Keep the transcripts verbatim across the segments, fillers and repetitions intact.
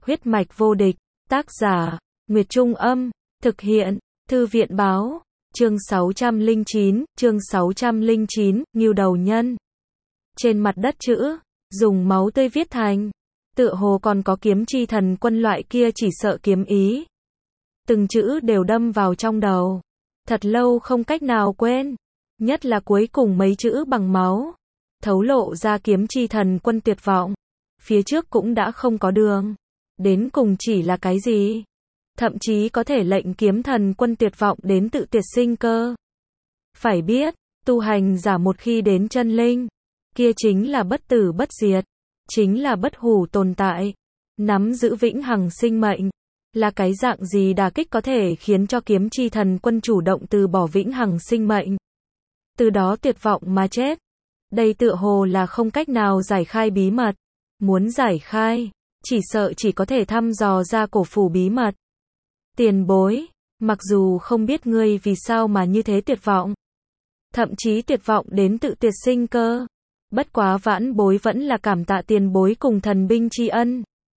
Huyết mạch vô địch, tác giả, Nguyệt Trung Âm, thực hiện, Thư viện Báo, chương sáu trăm lẻ chín, chương sáu trăm lẻ chín, Ngưu Đầu Nhân. Trên mặt đất chữ, dùng máu tươi viết thành, tựa hồ còn có kiếm chi thần quân loại kia chỉ sợ kiếm ý. Từng chữ đều đâm vào trong đầu, thật lâu không cách nào quên, nhất là cuối cùng mấy chữ bằng máu, thấu lộ ra kiếm chi thần quân tuyệt vọng. Phía trước cũng đã không có đường, đến cùng chỉ là cái gì? Thậm chí có thể lệnh kiếm thần quân tuyệt vọng đến tự tuyệt sinh cơ. Phải biết, tu hành giả một khi đến chân linh, kia chính là bất tử bất diệt, chính là bất hủ tồn tại, nắm giữ vĩnh hằng sinh mệnh. Là cái dạng gì đả kích có thể khiến cho kiếm chi thần quân chủ động từ bỏ vĩnh hằng sinh mệnh, từ đó tuyệt vọng mà chết? Đây tựa hồ là không cách nào giải khai bí mật. Muốn giải khai, chỉ sợ chỉ có thể thăm dò ra cổ phủ bí mật. Tiền bối, mặc dù không biết ngươi vì sao mà như thế tuyệt vọng, thậm chí tuyệt vọng đến tự tuyệt sinh cơ, bất quá vãn bối vẫn là cảm tạ tiền bối cùng thần binh tri ân.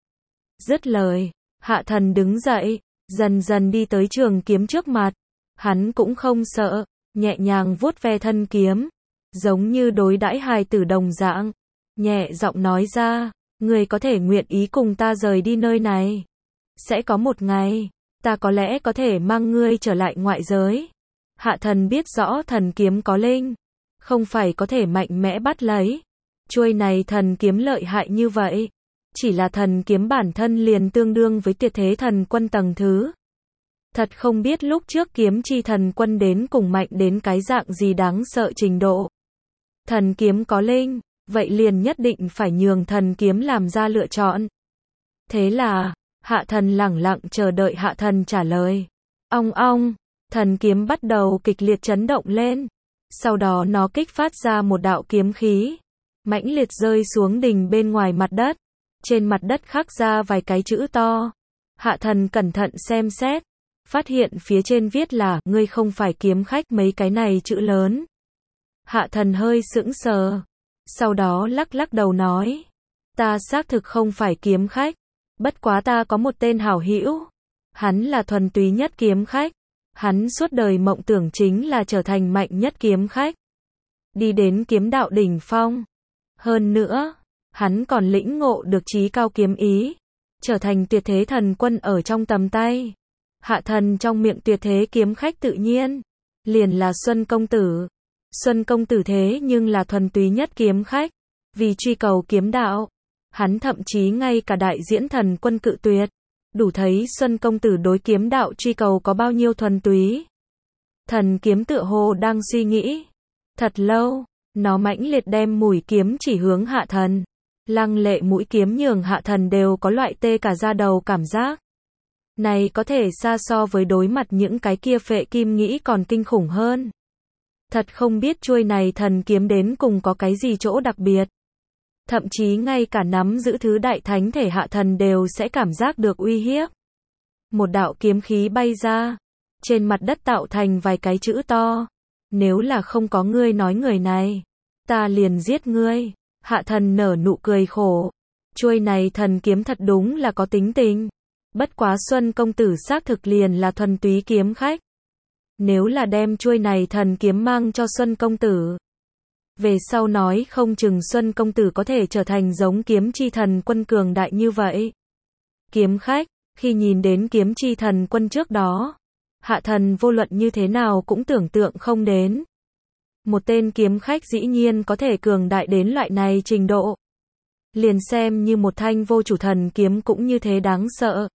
Dứt lời, Hạ Thần đứng dậy, dần dần đi tới trường kiếm trước mặt. Hắn cũng không sợ, nhẹ nhàng vuốt ve thân kiếm, giống như đối đãi hài tử đồng dạng, nhẹ giọng nói ra, người có thể nguyện ý cùng ta rời đi nơi này. Sẽ có một ngày, ta có lẽ có thể mang ngươi trở lại ngoại giới. Hạ Thần biết rõ thần kiếm có linh, không phải có thể mạnh mẽ bắt lấy. Chuôi này thần kiếm lợi hại như vậy, chỉ là thần kiếm bản thân liền tương đương với tuyệt thế thần quân tầng thứ. Thật không biết lúc trước kiếm chi thần quân đến cùng mạnh đến cái dạng gì đáng sợ trình độ. Thần kiếm có linh, vậy liền nhất định phải nhường thần kiếm làm ra lựa chọn. Thế là, Hạ Thần lẳng lặng chờ đợi Hạ Thần trả lời. Ong ong, thần kiếm bắt đầu kịch liệt chấn động lên. Sau đó nó kích phát ra một đạo kiếm khí, mãnh liệt rơi xuống đỉnh bên ngoài mặt đất. Trên mặt đất khắc ra vài cái chữ to. Hạ Thần cẩn thận xem xét, phát hiện phía trên viết là, ngươi không phải kiếm khách, mấy cái này chữ lớn. Hạ Thần hơi sững sờ, sau đó lắc lắc đầu nói, ta xác thực không phải kiếm khách, bất quá ta có một tên hảo hữu, hắn là thuần túy nhất kiếm khách, hắn suốt đời mộng tưởng chính là trở thành mạnh nhất kiếm khách, đi đến kiếm đạo đỉnh phong. Hơn nữa, hắn còn lĩnh ngộ được chí cao kiếm ý, trở thành tuyệt thế thần quân ở trong tầm tay. Hạ Thần trong miệng tuyệt thế kiếm khách tự nhiên liền là Xuân công tử. Xuân công tử thế nhưng là thuần túy nhất kiếm khách, vì truy cầu kiếm đạo, hắn thậm chí ngay cả đại diễn thần quân cự tuyệt, đủ thấy Xuân công tử đối kiếm đạo truy cầu có bao nhiêu thuần túy. Thần kiếm tựa hồ đang suy nghĩ thật lâu, nó mãnh liệt đem mũi kiếm chỉ hướng Hạ Thần. Lăng lệ mũi kiếm nhường Hạ Thần đều có loại tê cả da đầu cảm giác. Này có thể xa so với đối mặt những cái kia phệ kim nghĩ còn kinh khủng hơn. Thật không biết chuôi này thần kiếm đến cùng có cái gì chỗ đặc biệt. Thậm chí ngay cả nắm giữ thứ đại thánh thể Hạ Thần đều sẽ cảm giác được uy hiếp. Một đạo kiếm khí bay ra, trên mặt đất tạo thành vài cái chữ to. Nếu là không có ngươi nói người này, ta liền giết ngươi. Hạ Thần nở nụ cười khổ. Chuôi này thần kiếm thật đúng là có tính tình. Bất quá Xuân công tử xác thực liền là thuần túy kiếm khách. Nếu là đem chuôi này thần kiếm mang cho Xuân công tử, về sau nói không chừng Xuân công tử có thể trở thành giống kiếm chi thần quân cường đại như vậy. Kiếm khách, khi nhìn đến kiếm chi thần quân trước đó, Hạ Thần vô luận như thế nào cũng tưởng tượng không đến. Một tên kiếm khách dĩ nhiên có thể cường đại đến loại này trình độ. Liền xem như một thanh vô chủ thần kiếm cũng như thế đáng sợ.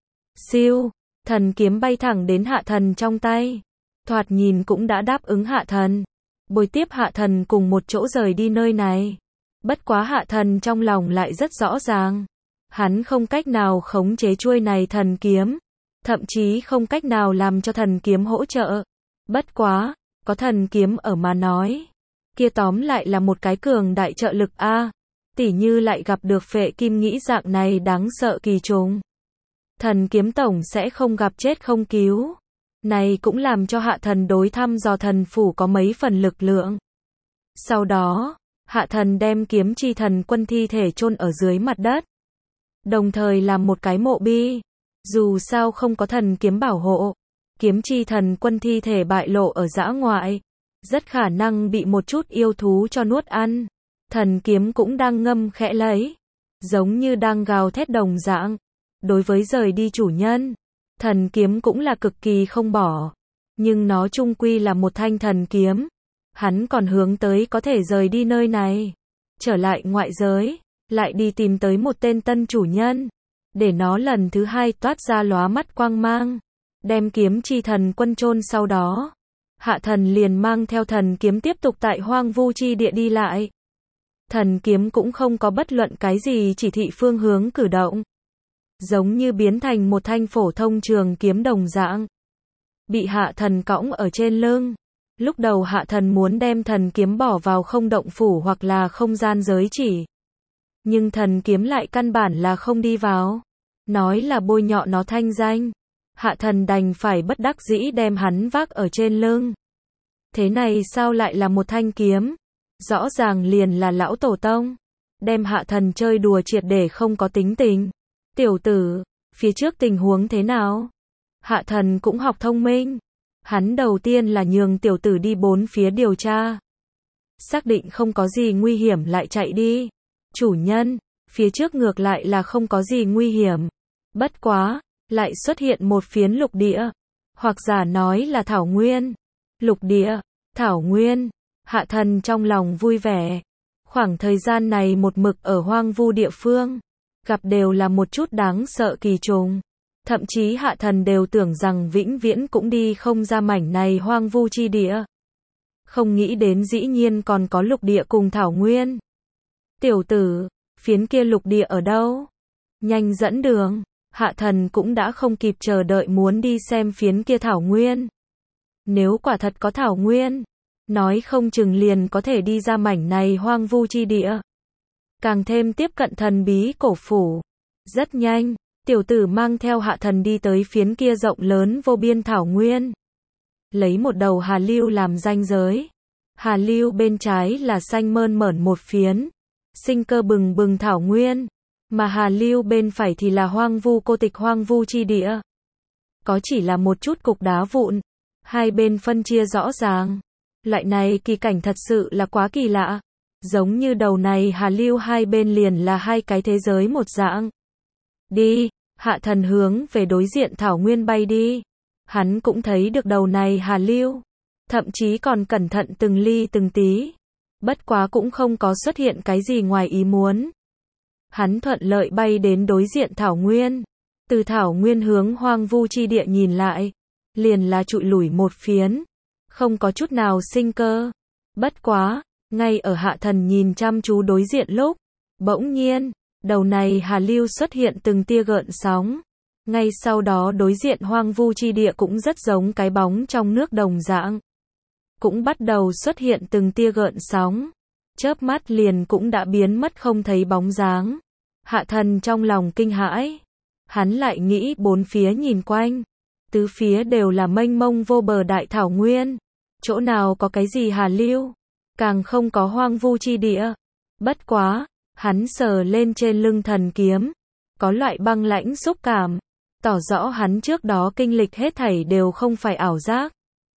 Siêu, thần kiếm bay thẳng đến Hạ Thần trong tay. Thoạt nhìn cũng đã đáp ứng Hạ Thần, bồi tiếp Hạ Thần cùng một chỗ rời đi nơi này. Bất quá Hạ Thần trong lòng lại rất rõ ràng. Hắn không cách nào khống chế chuôi này thần kiếm. Thậm chí không cách nào làm cho thần kiếm hỗ trợ. Bất quá, có thần kiếm ở mà nói, kia tóm lại là một cái cường đại trợ lực a. Tỉ như lại gặp được phệ kim nghĩ dạng này đáng sợ kỳ trùng, thần kiếm tổng sẽ không gặp chết không cứu. Này cũng làm cho Hạ Thần đối thăm dò thần phủ có mấy phần lực lượng. Sau đó, Hạ Thần đem kiếm chi thần quân thi thể chôn ở dưới mặt đất. đồng thời làm một cái mộ bi. Dù sao không có thần kiếm bảo hộ, kiếm chi thần quân thi thể bại lộ ở dã ngoại, rất khả năng bị một chút yêu thú cho nuốt ăn. Thần kiếm cũng đang ngâm khẽ lấy, giống như đang gào thét đồng dạng. Đối với rời đi chủ nhân, thần kiếm cũng là cực kỳ không bỏ. Nhưng nó chung quy là một thanh thần kiếm. Hắn còn hướng tới có thể rời đi nơi này, trở lại ngoại giới, lại đi tìm tới một tên tân chủ nhân, để nó lần thứ hai toát ra lóa mắt quang mang, đem kiếm chi thần quân chôn sau đó. Hạ thần liền mang theo thần kiếm tiếp tục tại hoang vu chi địa đi lại. Thần kiếm cũng không có bất luận cái gì chỉ thị phương hướng cử động, giống như biến thành một thanh phổ thông trường kiếm đồng dạng, bị hạ thần cõng ở trên lưng. Lúc đầu hạ thần muốn đem thần kiếm bỏ vào không động phủ hoặc là không gian giới chỉ, nhưng thần kiếm lại căn bản là không đi vào, nói là bôi nhọ nó thanh danh. Hạ thần đành phải bất đắc dĩ đem hắn vác ở trên lưng. Thế này sao lại là một thanh kiếm? Rõ ràng liền là lão tổ tông, đem hạ thần chơi đùa triệt để không có tính tình. Tiểu tử, phía trước tình huống thế nào? Hạ thần cũng học thông minh. Hắn đầu tiên là nhường tiểu tử đi bốn phía điều tra, xác định không có gì nguy hiểm lại chạy đi. Chủ nhân, phía trước ngược lại là không có gì nguy hiểm. Bất quá, lại xuất hiện một phiến lục địa, hoặc giả nói là thảo nguyên. Lục địa, thảo nguyên, hạ thần trong lòng vui vẻ. Khoảng thời gian này một mực ở hoang vu địa phương, gặp đều là một chút đáng sợ kỳ trùng. Thậm chí hạ thần đều tưởng rằng vĩnh viễn cũng đi không ra mảnh này hoang vu chi địa. Không nghĩ đến dĩ nhiên còn có lục địa cùng thảo nguyên. Tiểu tử, phiến kia lục địa ở đâu? Nhanh dẫn đường. Hạ thần cũng đã không kịp chờ đợi muốn đi xem phiến kia thảo nguyên. Nếu quả thật có thảo nguyên, nói không chừng liền có thể đi ra mảnh này hoang vu chi địa, càng thêm tiếp cận thần bí cổ phủ. Rất nhanh, tiểu tử mang theo hạ thần đi tới phiến kia rộng lớn vô biên thảo nguyên. Lấy một đầu hà lưu làm ranh giới. Hà lưu bên trái là xanh mơn mởn một phiến, sinh cơ bừng bừng thảo nguyên, mà hà lưu bên phải thì là hoang vu cô tịch hoang vu chi địa. Có chỉ là một chút cục đá vụn, hai bên phân chia rõ ràng. Loại này kỳ cảnh thật sự là quá kỳ lạ. Giống như đầu này hà lưu hai bên liền là hai cái thế giới một dạng. Đi, hạ thần hướng về đối diện thảo nguyên bay đi. Hắn cũng thấy được đầu này hà lưu, thậm chí còn cẩn thận từng ly từng tí. Bất quá cũng không có xuất hiện cái gì ngoài ý muốn. Hắn thuận lợi bay đến đối diện thảo nguyên. Từ thảo nguyên hướng hoang vu chi địa nhìn lại, liền là trụi lủi một phiến, không có chút nào sinh cơ. Bất quá, ngay ở hạ thần nhìn chăm chú đối diện lúc, bỗng nhiên, đầu này hà lưu xuất hiện từng tia gợn sóng. Ngay sau đó đối diện hoang vu chi địa cũng rất giống cái bóng trong nước đồng dạng, cũng bắt đầu xuất hiện từng tia gợn sóng. Chớp mắt liền cũng đã biến mất không thấy bóng dáng. Hạ thần trong lòng kinh hãi. Hắn lại nghĩ bốn phía nhìn quanh, tứ phía đều là mênh mông vô bờ đại thảo nguyên, chỗ nào có cái gì hà lưu, càng không có hoang vu chi địa. Bất quá, hắn sờ lên trên lưng thần kiếm, có loại băng lãnh xúc cảm, tỏ rõ hắn trước đó kinh lịch hết thảy đều không phải ảo giác,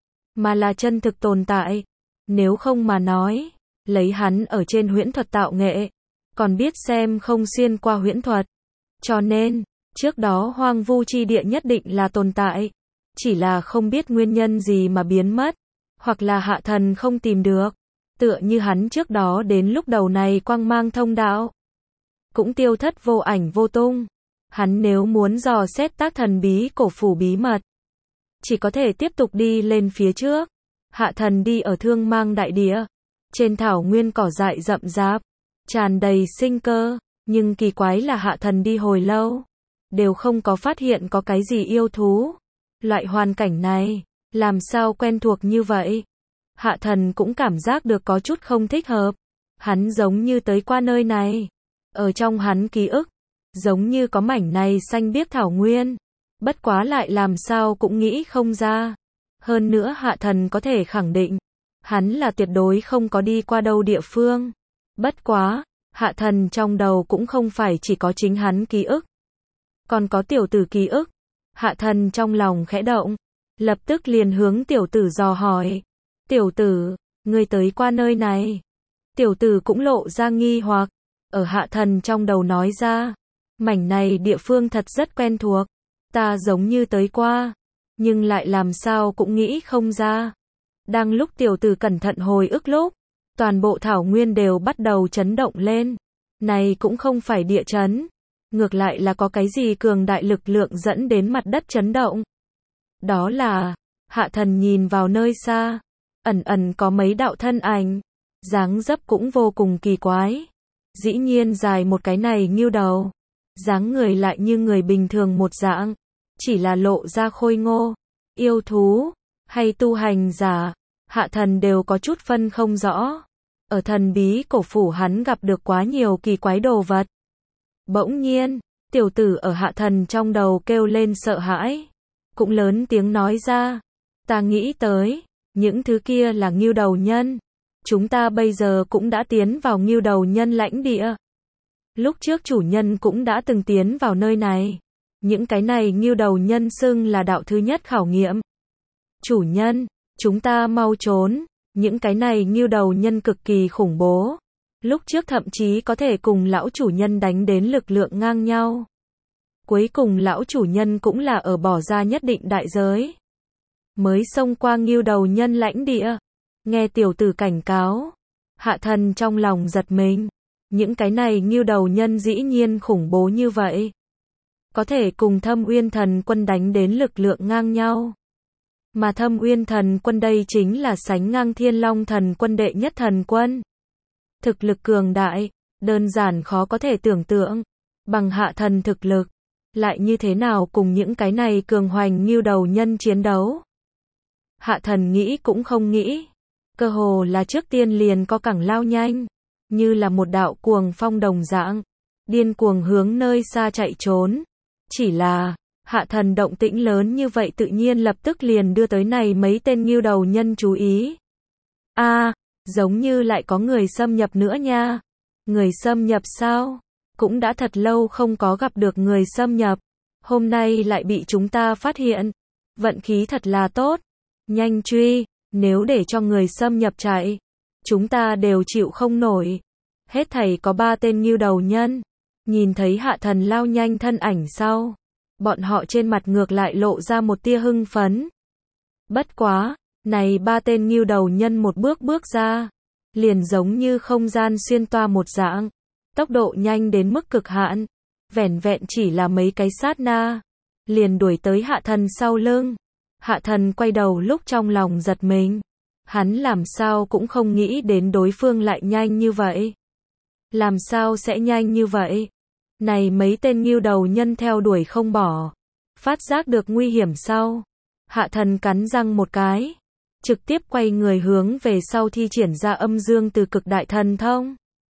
mà là chân thực tồn tại. Nếu không mà nói, lấy hắn ở trên huyễn thuật tạo nghệ, còn biết xem không xuyên qua huyễn thuật. Cho nên, trước đó hoang vu chi địa nhất định là tồn tại, chỉ là không biết nguyên nhân gì mà biến mất, hoặc là hạ thần không tìm được. Tựa như hắn trước đó đến lúc đầu này quang mang thông đạo, cũng tiêu thất vô ảnh vô tung. Hắn nếu muốn dò xét tác thần bí cổ phủ bí mật, chỉ có thể tiếp tục đi lên phía trước. Hạ thần đi ở thương mang đại địa, trên thảo nguyên cỏ dại rậm rạp, tràn đầy sinh cơ, nhưng kỳ quái là hạ thần đi hồi lâu, đều không có phát hiện có cái gì yêu thú. Loại hoàn cảnh này, làm sao quen thuộc như vậy? Hạ thần cũng cảm giác được có chút không thích hợp. Hắn giống như tới qua nơi này. Ở trong hắn ký ức, giống như có mảnh này xanh biếc thảo nguyên. Bất quá lại làm sao cũng nghĩ không ra. Hơn nữa hạ thần có thể khẳng định, hắn là tuyệt đối không có đi qua đâu địa phương. Bất quá, hạ thần trong đầu cũng không phải chỉ có chính hắn ký ức. Còn có tiểu tử ký ức. Hạ thần trong lòng khẽ động, lập tức liền hướng tiểu tử dò hỏi. Tiểu tử, ngươi tới qua nơi này. Tiểu tử cũng lộ ra nghi hoặc, ở hạ thần trong đầu nói ra. Mảnh này địa phương thật rất quen thuộc, ta giống như tới qua, nhưng lại làm sao cũng nghĩ không ra. Đang lúc tiểu tử cẩn thận hồi ức lúc, toàn bộ thảo nguyên đều bắt đầu chấn động lên. Này cũng không phải địa chấn, ngược lại là có cái gì cường đại lực lượng dẫn đến mặt đất chấn động. Đó là, hạ thần nhìn vào nơi xa, ẩn ẩn có mấy đạo thân ảnh, dáng dấp cũng vô cùng kỳ quái. Dĩ nhiên dài một cái này nghêu đầu, dáng người lại như người bình thường một dạng, chỉ là lộ ra khôi ngô, yêu thú, hay tu hành giả, hạ thần đều có chút phân không rõ. Ở thần bí cổ phủ hắn gặp được quá nhiều kỳ quái đồ vật. Bỗng nhiên, tiểu tử ở hạ thần trong đầu kêu lên sợ hãi, cũng lớn tiếng nói ra, ta nghĩ tới, những thứ kia là nghêu đầu nhân. Chúng ta bây giờ cũng đã tiến vào nghêu đầu nhân lãnh địa. Lúc trước chủ nhân cũng đã từng tiến vào nơi này. Những cái này nghêu đầu nhân xưng là đạo thứ nhất khảo nghiệm. Chủ nhân, chúng ta mau trốn, những cái này nghêu đầu nhân cực kỳ khủng bố. Lúc trước thậm chí có thể cùng lão chủ nhân đánh đến lực lượng ngang nhau. Cuối cùng lão chủ nhân cũng là ở bỏ ra nhất định đại giới, mới xông qua nghêu đầu nhân lãnh địa. Nghe tiểu tử cảnh cáo, hạ thần trong lòng giật mình. Những cái này nghêu đầu nhân dĩ nhiên khủng bố như vậy. Có thể cùng Thâm Uyên Thần Quân đánh đến lực lượng ngang nhau. Mà Thâm Uyên Thần Quân đây chính là sánh ngang Thiên Long Thần Quân đệ nhất thần quân. Thực lực cường đại, đơn giản khó có thể tưởng tượng. Bằng hạ thần thực lực, lại như thế nào cùng những cái này cường hoành nghêu đầu nhân chiến đấu. Hạ thần nghĩ cũng không nghĩ. Cơ hồ là trước tiên liền có cẳng lao nhanh, như là một đạo cuồng phong đồng dạng, điên cuồng hướng nơi xa chạy trốn. Chỉ là, hạ thần động tĩnh lớn như vậy tự nhiên lập tức liền đưa tới này mấy tên nghêu đầu nhân chú ý. A, à, giống như lại có người xâm nhập nữa nha. Người xâm nhập sao? Cũng đã thật lâu không có gặp được người xâm nhập. Hôm nay lại bị chúng ta phát hiện. Vận khí thật là tốt. Nhanh truy, nếu để cho người xâm nhập chạy, chúng ta đều chịu không nổi. Hết thảy có ba tên nghêu đầu nhân. Nhìn thấy hạ thần lao nhanh thân ảnh sau, bọn họ trên mặt ngược lại lộ ra một tia hưng phấn. Bất quá, này ba tên nghêu đầu nhân một bước bước ra, liền giống như không gian xuyên toa một dạng, tốc độ nhanh đến mức cực hạn, vẻn vẹn chỉ là mấy cái sát na, liền đuổi tới hạ thần sau lưng. Hạ thần quay đầu lúc trong lòng giật mình, hắn làm sao cũng không nghĩ đến đối phương lại nhanh như vậy. Làm sao sẽ nhanh như vậy? Này mấy tên nghêu đầu nhân theo đuổi không bỏ, phát giác được nguy hiểm sau, hạ thần cắn răng một cái, trực tiếp quay người hướng về sau thi triển ra âm dương từ cực đại thần thông.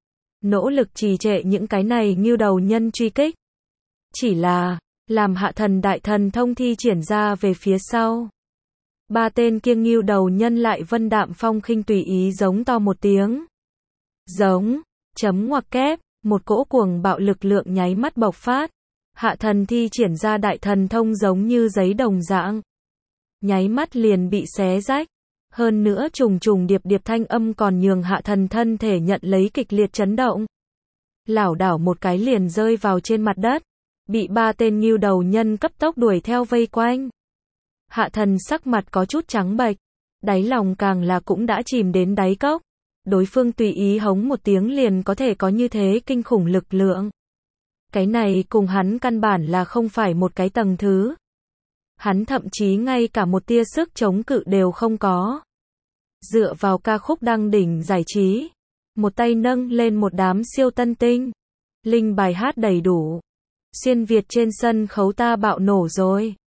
Nỗ lực trì trệ những cái này nghêu đầu nhân truy kích. Chỉ là, làm hạ thần đại thần thông thi triển ra về phía sau. Ba tên kia nghêu đầu nhân lại vân đạm phong khinh tùy ý giống to một tiếng. Giống, chấm ngoặc kép, một cỗ cuồng bạo lực lượng nháy mắt bộc phát. Hạ thần thi triển ra đại thần thông giống như giấy đồng dạng. Nháy mắt liền bị xé rách. Hơn nữa trùng trùng điệp điệp thanh âm còn nhường hạ thần thân thể nhận lấy kịch liệt chấn động. Lảo đảo một cái liền rơi vào trên mặt đất. Bị ba tên nghêu đầu nhân cấp tốc đuổi theo vây quanh. Hạ thần sắc mặt có chút trắng bệch, đáy lòng càng là cũng đã chìm đến đáy cốc. Đối phương tùy ý hống một tiếng liền có thể có như thế kinh khủng lực lượng. Cái này cùng hắn căn bản là không phải một cái tầng thứ. Hắn thậm chí ngay cả một tia sức chống cự đều không có. Dựa vào ca khúc đăng đỉnh giải trí, một tay nâng lên một đám siêu tân tinh, linh bài hát đầy đủ. Xuyên Việt trên sân khấu ta bạo nổ rồi.